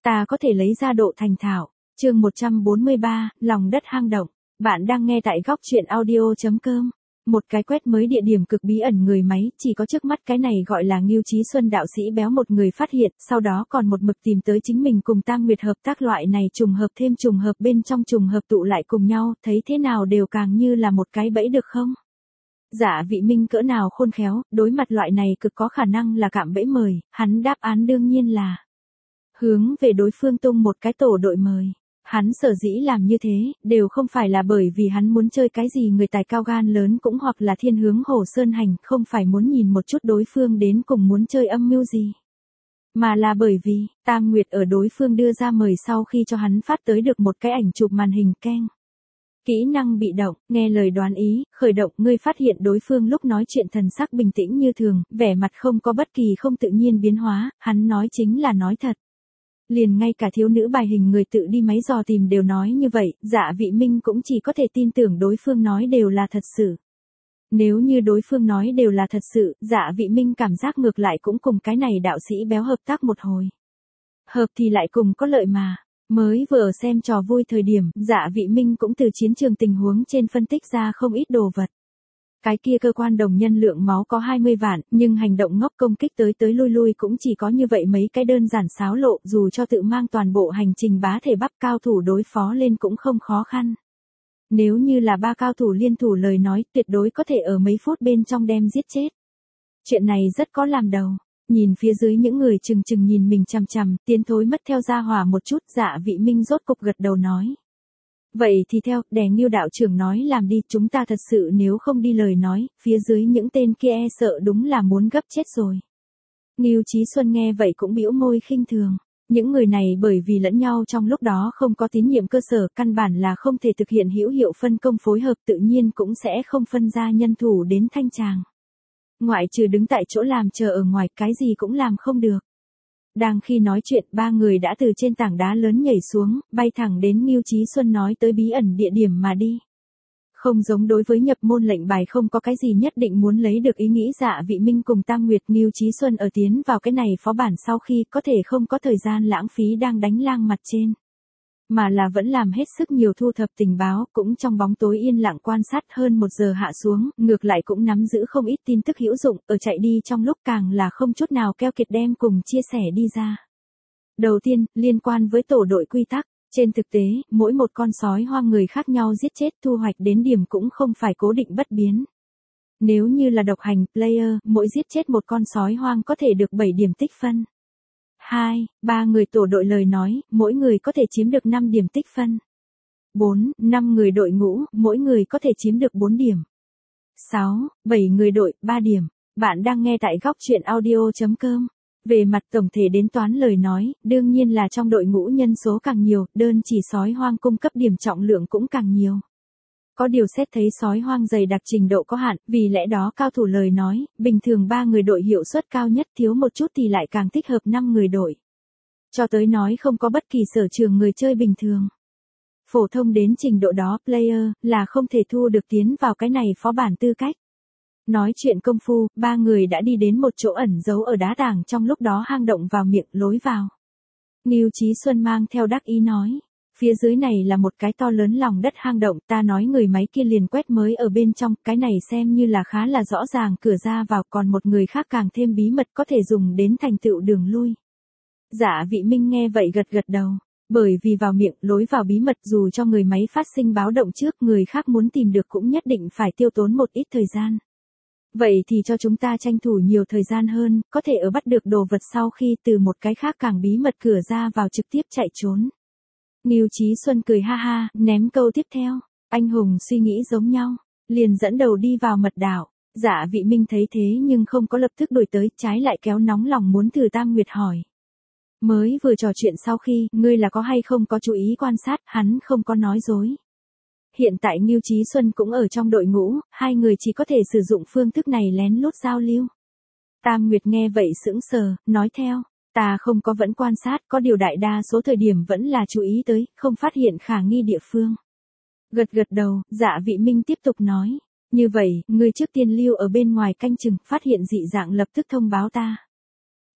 ta có thể lấy ra độ thành thạo. Chương 143, lòng đất hang động. Bạn đang nghe tại góc truyện audio.com. Một cái quét mới địa điểm cực bí ẩn người máy, chỉ có trước mắt cái này gọi là Ngưu Chí Xuân đạo sĩ béo một người phát hiện, sau đó còn một mực tìm tới chính mình cùng Tam Nguyệt hợp tác loại này trùng hợp thêm trùng hợp bên trong trùng hợp tụ lại cùng nhau, thấy thế nào đều càng như là một cái bẫy được không? Dạ Vị Minh cỡ nào khôn khéo, đối mặt loại này cực có khả năng là cạm bẫy mời, hắn đáp án đương nhiên là hướng về đối phương tung một cái tổ đội mời. Hắn sở dĩ làm như thế, đều không phải là bởi vì hắn muốn chơi cái gì người tài cao gan lớn cũng hoặc là thiên hướng Hồ Sơn Hành, không phải muốn nhìn một chút đối phương đến cùng muốn chơi âm mưu gì. Mà là bởi vì, Tam Nguyệt ở đối phương đưa ra mời sau khi cho hắn phát tới được một cái ảnh chụp màn hình keng. Kỹ năng bị động, nghe lời đoán ý, khởi động, ngươi phát hiện đối phương lúc nói chuyện thần sắc bình tĩnh như thường, vẻ mặt không có bất kỳ không tự nhiên biến hóa, hắn nói chính là nói thật. Liền ngay cả thiếu nữ bài hình người tự đi máy dò tìm đều nói như vậy, Dạ Vị Minh cũng chỉ có thể tin tưởng đối phương nói đều là thật sự. Nếu như đối phương nói đều là thật sự, Dạ Vị Minh cảm giác ngược lại cũng cùng cái này đạo sĩ béo hợp tác một hồi. Hợp thì lại cùng có lợi mà. Mới vừa xem trò vui thời điểm, Dạ Vị Minh cũng từ chiến trường tình huống trên phân tích ra không ít đồ vật. Cái kia cơ quan đồng nhân lượng máu có 20 vạn, nhưng hành động ngốc công kích tới lui lui cũng chỉ có như vậy mấy cái đơn giản xáo lộ, dù cho tự mang toàn bộ hành trình bá thể bắp cao thủ đối phó lên cũng không khó khăn. Nếu như là 3 cao thủ liên thủ lời nói, tuyệt đối có thể ở mấy phút bên trong đem giết chết. Chuyện này rất có làm đầu. Nhìn phía dưới những người chừng chừng nhìn mình chằm chằm, tiến thối mất theo gia hỏa một chút, Dạ Vị Minh rốt cục gật đầu nói. Vậy thì theo, đè Ngưu đạo trưởng nói làm đi, chúng ta thật sự nếu không đi lời nói, phía dưới những tên kia e sợ đúng là muốn gấp chết rồi. Ngưu Chí Xuân nghe vậy cũng bĩu môi khinh thường. Những người này bởi vì lẫn nhau trong lúc đó không có tín nhiệm cơ sở, căn bản là không thể thực hiện hữu hiệu phân công phối hợp, tự nhiên cũng sẽ không phân ra nhân thủ đến thanh tràng. Ngoại trừ đứng tại chỗ làm chờ ở ngoài, cái gì cũng làm không được. Đang khi nói chuyện, 3 người đã từ trên tảng đá lớn nhảy xuống, bay thẳng đến Ngưu Chí Xuân nói tới bí ẩn địa điểm mà đi. Không giống đối với nhập môn lệnh bài không có cái gì nhất định muốn lấy được ý nghĩ Dạ Vị Minh cùng Tam Nguyệt, Ngưu Chí Xuân ở tiến vào cái này phó bản sau khi có thể không có thời gian lãng phí đang đánh lang mặt trên. Mà là vẫn làm hết sức nhiều thu thập tình báo, cũng trong bóng tối yên lặng quan sát hơn 1 giờ hạ xuống, ngược lại cũng nắm giữ không ít tin tức hữu dụng, ở chạy đi trong lúc càng là không chút nào keo kiệt đem cùng chia sẻ đi ra. Đầu tiên, liên quan với tổ đội quy tắc, trên thực tế, mỗi một con sói hoang người khác nhau giết chết thu hoạch đến điểm cũng không phải cố định bất biến. Nếu như là độc hành player, mỗi giết chết một con sói hoang có thể được 7 điểm tích phân. 2, 3 người tổ đội lời nói, mỗi người có thể chiếm được 5 điểm tích phân. 4, 5 người đội ngũ, mỗi người có thể chiếm được 4 điểm. 6, 7 người đội, 3 điểm. Bạn đang nghe tại góc truyện audio.com. Về mặt tổng thể đến toán lời nói, đương nhiên là trong đội ngũ nhân số càng nhiều, đơn chỉ sói hoang cung cấp điểm trọng lượng cũng càng nhiều. Có điều xét thấy sói hoang dày đặc trình độ có hạn, vì lẽ đó cao thủ lời nói, bình thường 3 người đội hiệu suất cao nhất, thiếu một chút thì lại càng thích hợp 5 người đội. Cho tới nói không có bất kỳ sở trường người chơi bình thường. Phổ thông đến trình độ đó, player, là không thể thu được tiến vào cái này phó bản tư cách. Nói chuyện công phu, 3 người đã đi đến một chỗ ẩn giấu ở đá tảng trong lúc đó hang động vào miệng lối vào. Ngưu Chí Xuân mang theo đắc ý nói. Phía dưới này là một cái to lớn lòng đất hang động, ta nói người máy kia liền quét mới ở bên trong, cái này xem như là khá là rõ ràng cửa ra vào, còn một người khác càng thêm bí mật có thể dùng đến thành tựu đường lui. Dạ Vị Minh nghe vậy gật gật đầu, bởi vì vào miệng lối vào bí mật dù cho người máy phát sinh báo động trước người khác muốn tìm được cũng nhất định phải tiêu tốn một ít thời gian. Vậy thì cho chúng ta tranh thủ nhiều thời gian hơn, có thể ở bắt được đồ vật sau khi từ một cái khác càng bí mật cửa ra vào trực tiếp chạy trốn. Ngưu Chí Xuân cười ha ha, ném câu tiếp theo. Anh hùng suy nghĩ giống nhau, liền dẫn đầu đi vào mật đảo. Dạ Vị Minh thấy thế nhưng không có lập tức đuổi tới, trái lại kéo nóng lòng muốn thử Tam Nguyệt hỏi. Mới vừa trò chuyện sau khi, ngươi là có hay không có chú ý quan sát, hắn không có nói dối. Hiện tại Ngưu Chí Xuân cũng ở trong đội ngũ, 2 người chỉ có thể sử dụng phương thức này lén lút giao lưu. Tam Nguyệt nghe vậy sững sờ, nói theo. Ta không có vẫn quan sát, có điều đại đa số thời điểm vẫn là chú ý tới, không phát hiện khả nghi địa phương. Gật gật đầu, Dạ Vị Minh tiếp tục nói. Như vậy, ngươi trước tiên lưu ở bên ngoài canh chừng, phát hiện dị dạng lập tức thông báo ta.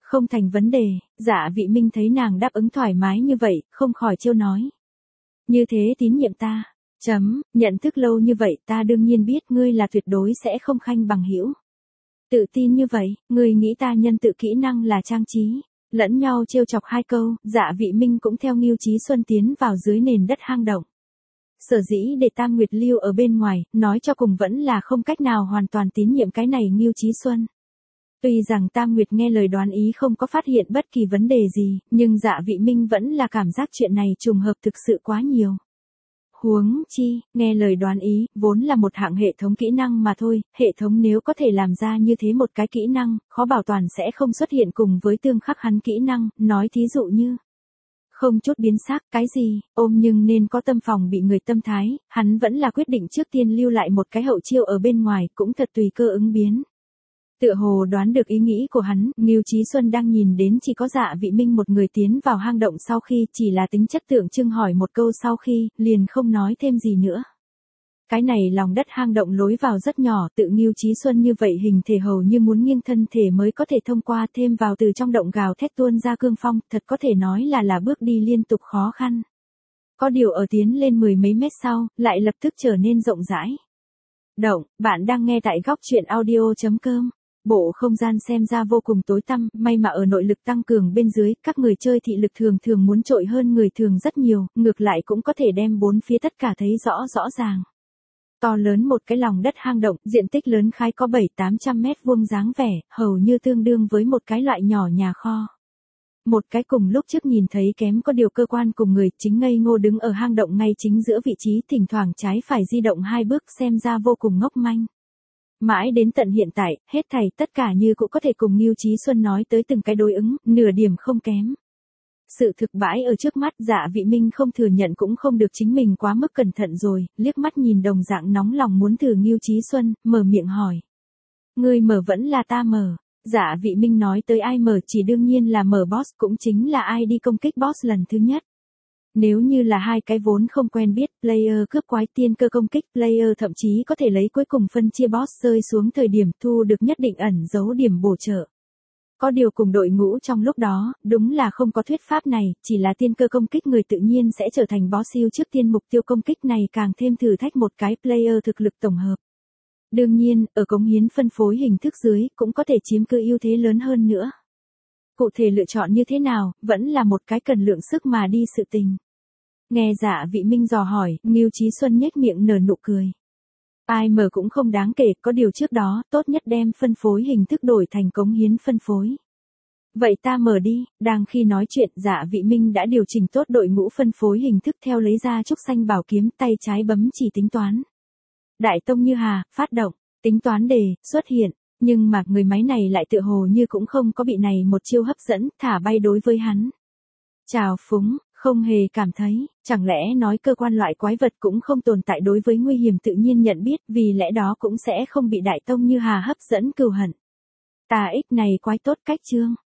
Không thành vấn đề, Dạ Vị Minh thấy nàng đáp ứng thoải mái như vậy, không khỏi trêu nói. Như thế tín nhiệm ta. Nhận thức lâu như vậy ta đương nhiên biết ngươi là tuyệt đối sẽ không khanh bằng hữu. Tự tin như vậy, ngươi nghĩ ta nhân tự kỹ năng là trang trí. Lẫn nhau trêu chọc hai câu, Dạ Vị Minh cũng theo Ngưu Chí Xuân tiến vào dưới nền đất hang động. Sở dĩ để Tam Nguyệt lưu ở bên ngoài, nói cho cùng vẫn là không cách nào hoàn toàn tín nhiệm cái này Ngưu Chí Xuân. Tuy rằng Tam Nguyệt nghe lời đoán ý không có phát hiện bất kỳ vấn đề gì, nhưng Dạ Vị Minh vẫn là cảm giác chuyện này trùng hợp thực sự quá nhiều. Huống chi, nghe lời đoán ý, vốn là một hạng hệ thống kỹ năng mà thôi, hệ thống nếu có thể làm ra như thế một cái kỹ năng, khó bảo toàn sẽ không xuất hiện cùng với tương khắc hắn kỹ năng, nói thí dụ như. Không chút biến sắc, cái gì, ôm nhưng nên có tâm phòng bị người tâm thái, hắn vẫn là quyết định trước tiên lưu lại một cái hậu chiêu ở bên ngoài, cũng thật tùy cơ ứng biến. Tựa hồ đoán được ý nghĩ của hắn, Ngưu Chí Xuân đang nhìn đến chỉ có Dạ Vị Minh một người tiến vào hang động sau khi chỉ là tính chất tượng trưng hỏi một câu sau khi, liền không nói thêm gì nữa. Cái này lòng đất hang động lối vào rất nhỏ, tự Ngưu Chí Xuân như vậy hình thể hầu như muốn nghiêng thân thể mới có thể thông qua, thêm vào từ trong động gào thét tuôn ra cương phong, thật có thể nói là bước đi liên tục khó khăn. Có điều ở tiến lên 10 mấy mét sau, lại lập tức trở nên rộng rãi. Bạn đang nghe tại góc truyện audio.com. Bộ không gian xem ra vô cùng tối tăm, may mà ở nội lực tăng cường bên dưới, các người chơi thị lực thường thường muốn trội hơn người thường rất nhiều, ngược lại cũng có thể đem bốn phía tất cả thấy rõ ràng. To lớn một cái lòng đất hang động, diện tích lớn khái có 700-800 mét vuông dáng vẻ, hầu như tương đương với một cái loại nhỏ nhà kho. Một cái cùng lúc trước nhìn thấy kém có điều cơ quan cùng người chính ngây ngô đứng ở hang động ngay chính giữa vị trí, thỉnh thoảng trái phải di động hai bước xem ra vô cùng ngốc manh. Mãi đến tận hiện tại, hết thảy tất cả như cũng có thể cùng Ngưu Chí Xuân nói tới từng cái đối ứng, nửa điểm không kém. Sự thực bãi ở trước mắt, Dạ Vị Minh không thừa nhận cũng không được chính mình quá mức cẩn thận rồi, liếc mắt nhìn đồng dạng nóng lòng muốn thử Ngưu Chí Xuân, mở miệng hỏi. Ngươi mở vẫn là ta mở? Dạ Vị Minh nói tới ai mở chỉ đương nhiên là mở boss, cũng chính là ai đi công kích boss lần thứ nhất. Nếu như là hai cái vốn không quen biết, player cướp quái tiên cơ công kích, player thậm chí có thể lấy cuối cùng phân chia boss rơi xuống thời điểm thu được nhất định ẩn dấu điểm bổ trợ. Có điều cùng đội ngũ trong lúc đó, đúng là không có thuyết pháp này, chỉ là tiên cơ công kích người tự nhiên sẽ trở thành boss siêu trước tiên mục tiêu công kích này càng thêm thử thách một cái player thực lực tổng hợp. Đương nhiên, ở cống hiến phân phối hình thức dưới, cũng có thể chiếm cứ ưu thế lớn hơn nữa. Cụ thể lựa chọn như thế nào, vẫn là một cái cần lượng sức mà đi sự tình. Nghe Dạ Vị Minh dò hỏi, Ngưu Chí Xuân nhếch miệng nở nụ cười. Ai mở cũng không đáng kể, có điều trước đó, tốt nhất đem phân phối hình thức đổi thành cống hiến phân phối. Vậy ta mở đi, đang khi nói chuyện, Dạ Vị Minh đã điều chỉnh tốt đội ngũ phân phối hình thức theo lấy ra trúc xanh bảo kiếm, tay trái bấm chỉ tính toán. Đại tông như hà, phát động, tính toán đề, xuất hiện, nhưng mà người máy này lại tựa hồ như cũng không có bị này một chiêu hấp dẫn, thả bay đối với hắn. Chào phúng, không hề cảm thấy, chẳng lẽ nói cơ quan loại quái vật cũng không tồn tại đối với nguy hiểm tự nhiên nhận biết, vì lẽ đó cũng sẽ không bị đại tông như hà hấp dẫn cừu hận. Tà ích này quái tốt cách chương.